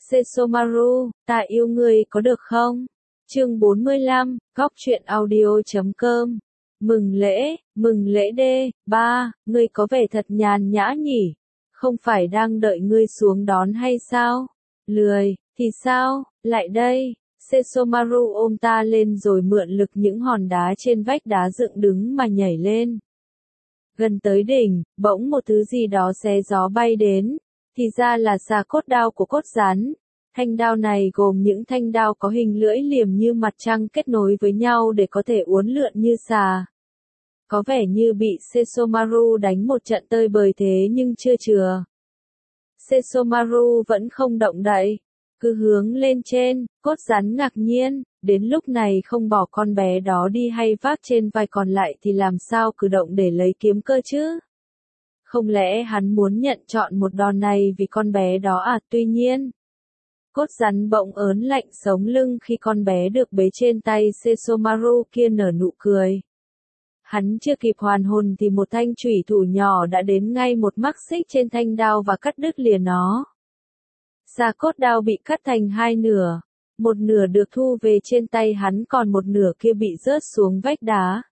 Sesomaru, ta yêu ngươi có được không? Chương 45, góc truyện audio.com. Mừng lễ đê, ba, ngươi có vẻ thật nhàn nhã nhỉ? Không phải đang đợi ngươi xuống đón hay sao? Lười, thì sao, lại đây. Sesomaru ôm ta lên rồi mượn lực những hòn đá trên vách đá dựng đứng mà nhảy lên. Gần tới đỉnh, bỗng một thứ gì đó xé gió bay đến, thì ra là xà cốt đao của cốt rắn. Thanh đao này gồm những thanh đao có hình lưỡi liềm như mặt trăng kết nối với nhau để có thể uốn lượn như xà. Có vẻ như bị Sesomaru đánh một trận tơi bời thế nhưng chưa chừa. Sesomaru vẫn không động đậy, cứ hướng lên trên. Cốt rắn ngạc nhiên, đến lúc này không bỏ con bé đó đi hay vác trên vai còn lại thì làm sao cử động để lấy kiếm cơ chứ? Không lẽ hắn muốn nhận chọn một đòn này vì con bé đó à? Tuy nhiên, cốt rắn bỗng ớn lạnh sống lưng khi con bé được bế trên tay Sesomaru kia nở nụ cười. Hắn chưa kịp hoàn hồn thì một thanh chủy thủ nhỏ đã đến ngay một mắc xích trên thanh đao và cắt đứt lìa nó. Xà cốt đao bị cắt thành hai nửa, một nửa được thu về trên tay hắn còn một nửa kia bị rớt xuống vách đá.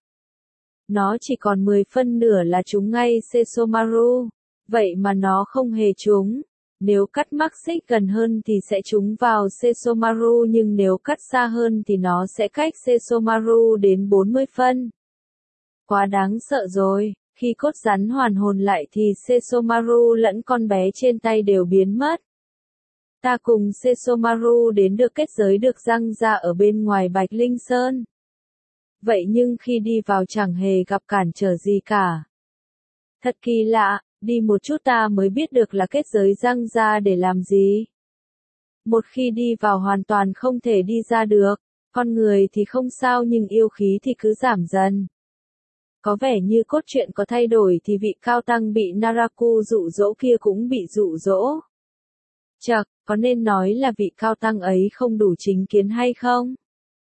Nó chỉ còn 10 phân nửa là trúng ngay Sesomaru, vậy mà nó không hề trúng. Nếu cắt mắc xích gần hơn thì sẽ trúng vào Sesomaru nhưng nếu cắt xa hơn thì nó sẽ cách Sesomaru đến 40 phân. Quá đáng sợ rồi, khi cốt rắn hoàn hồn lại thì Sesomaru lẫn con bé trên tay đều biến mất. Ta cùng Sesomaru đến được kết giới được răng ra ở bên ngoài Bạch Linh Sơn. Vậy nhưng khi đi vào chẳng hề gặp cản trở gì cả. Thật kỳ lạ, đi một chút ta mới biết được là kết giới răng ra để làm gì. Một khi đi vào hoàn toàn không thể đi ra được, con người thì không sao nhưng yêu khí thì cứ giảm dần. Có vẻ như cốt truyện có thay đổi thì vị cao tăng bị Naraku dụ dỗ kia cũng bị dụ dỗ. Chậc, có nên nói là vị cao tăng ấy không đủ chính kiến hay không?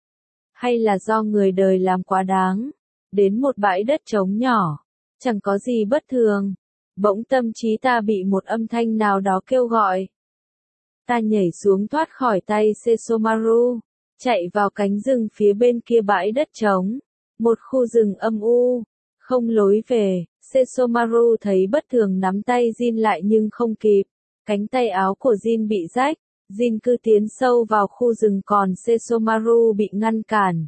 Hay là do người đời làm quá đáng? Đến một bãi đất trống nhỏ, chẳng có gì bất thường. Bỗng tâm trí ta bị một âm thanh nào đó kêu gọi. Ta nhảy xuống thoát khỏi tay Sesomaru, chạy vào cánh rừng phía bên kia bãi đất trống. Một khu rừng âm u, không lối về. Sesomaru thấy bất thường nắm tay Jin lại nhưng không kịp. Cánh tay áo của Jin bị rách, Jin cứ tiến sâu vào khu rừng còn Sesomaru bị ngăn cản.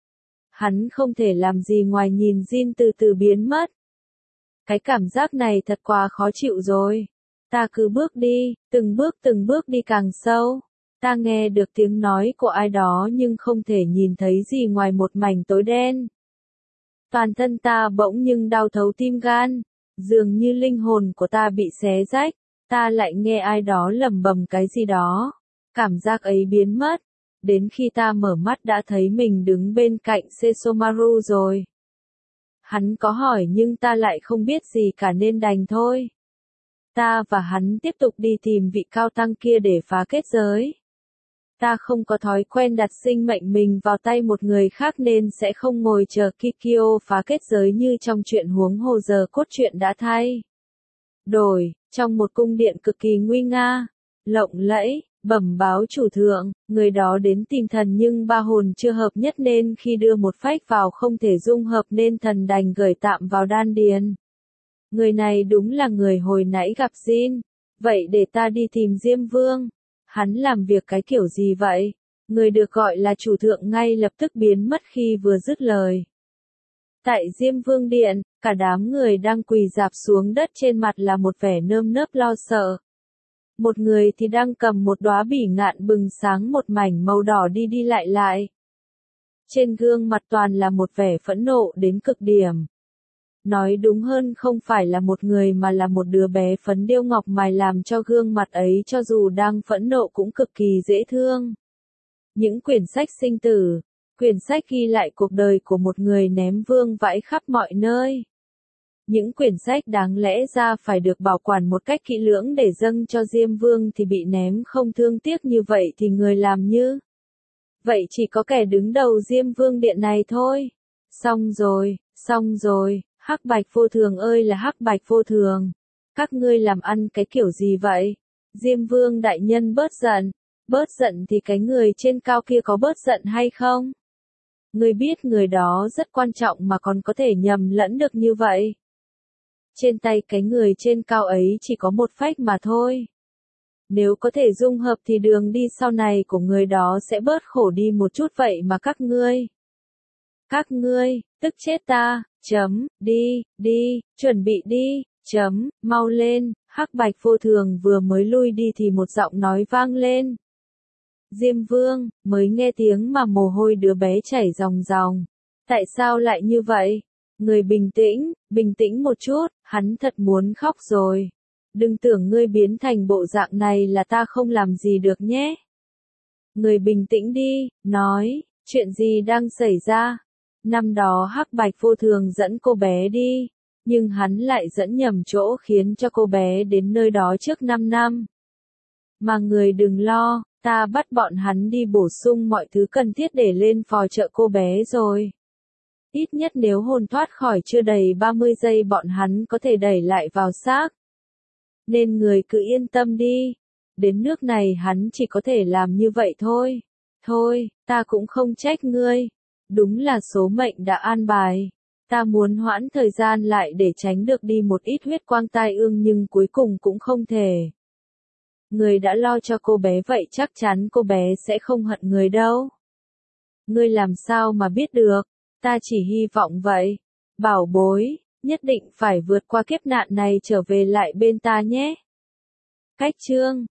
Hắn không thể làm gì ngoài nhìn Jin từ từ biến mất. Cái cảm giác này thật quá khó chịu rồi. Ta cứ bước đi, từng bước đi càng sâu. Ta nghe được tiếng nói của ai đó nhưng không thể nhìn thấy gì ngoài một mảnh tối đen. Toàn thân ta bỗng nhưng đau thấu tim gan, dường như linh hồn của ta bị xé rách. Ta lại nghe ai đó lẩm bẩm cái gì đó. Cảm giác ấy biến mất. Đến khi ta mở mắt đã thấy mình đứng bên cạnh Sesomaru rồi. Hắn có hỏi nhưng ta lại không biết gì cả nên đành thôi. Ta và hắn tiếp tục đi tìm vị cao tăng kia để phá kết giới. Ta không có thói quen đặt sinh mệnh mình vào tay một người khác nên sẽ không ngồi chờ Kikyo phá kết giới như trong chuyện huống hồ giờ cốt truyện đã thay đổi. Trong một cung điện cực kỳ nguy nga, lộng lẫy, bẩm báo chủ thượng, người đó đến tìm thần nhưng ba hồn chưa hợp nhất nên khi đưa một phách vào không thể dung hợp nên thần đành gửi tạm vào đan điền. Người này đúng là người hồi nãy gặp Jin. Vậy để ta đi tìm Diêm Vương. Hắn làm việc cái kiểu gì vậy? Người được gọi là chủ thượng ngay lập tức biến mất khi vừa dứt lời. Tại Diêm Vương Điện, cả đám người đang quỳ rạp xuống đất trên mặt là một vẻ nơm nớp lo sợ. Một người thì đang cầm một đóa bỉ ngạn bừng sáng một mảnh màu đỏ đi đi lại lại. Trên gương mặt toàn là một vẻ phẫn nộ đến cực điểm. Nói đúng hơn không phải là một người mà là một đứa bé phấn điêu ngọc mài làm cho gương mặt ấy cho dù đang phẫn nộ cũng cực kỳ dễ thương. Những quyển sách sinh tử, quyển sách ghi lại cuộc đời của một người ném vương vãi khắp mọi nơi. Những quyển sách đáng lẽ ra phải được bảo quản một cách kỹ lưỡng để dâng cho Diêm Vương thì bị ném không thương tiếc như vậy thì người làm như vậy chỉ có kẻ đứng đầu Diêm Vương Điện này thôi. Xong rồi, Hắc Bạch Vô Thường ơi là Hắc Bạch Vô Thường. Các ngươi làm ăn cái kiểu gì vậy? Diêm Vương đại nhân bớt giận. Bớt giận thì cái người trên cao kia có bớt giận hay không? Ngươi biết người đó rất quan trọng mà còn có thể nhầm lẫn được như vậy. Trên tay cái người trên cao ấy chỉ có một phách mà thôi. Nếu có thể dung hợp thì đường đi sau này của người đó sẽ bớt khổ đi một chút vậy mà các ngươi, tức chết ta, đi, chuẩn bị đi, mau lên, Hắc Bạch Vô Thường vừa mới lui đi thì một giọng nói vang lên. Diêm Vương, mới nghe tiếng mà mồ hôi đứa bé chảy ròng ròng. Tại sao lại như vậy? Người bình tĩnh một chút, hắn thật muốn khóc rồi. Đừng tưởng ngươi biến thành bộ dạng này là ta không làm gì được nhé. Người bình tĩnh đi, nói, chuyện gì đang xảy ra? Năm đó Hắc Bạch Vô Thường dẫn cô bé đi, nhưng hắn lại dẫn nhầm chỗ khiến cho cô bé đến nơi đó trước 5 năm. Mà người đừng lo, ta bắt bọn hắn đi bổ sung mọi thứ cần thiết để lên phò trợ cô bé rồi. Ít nhất nếu hồn thoát khỏi chưa đầy 30 giây bọn hắn có thể đẩy lại vào xác. Nên người cứ yên tâm đi. Đến nước này hắn chỉ có thể làm như vậy thôi. Thôi, ta cũng không trách ngươi. Đúng là số mệnh đã an bài. Ta muốn hoãn thời gian lại để tránh được đi một ít huyết quang tai ương nhưng cuối cùng cũng không thể. Người đã lo cho cô bé vậy chắc chắn cô bé sẽ không hận người đâu. Ngươi làm sao mà biết được, ta chỉ hy vọng vậy. Bảo bối, nhất định phải vượt qua kiếp nạn này trở về lại bên ta nhé. Cách chương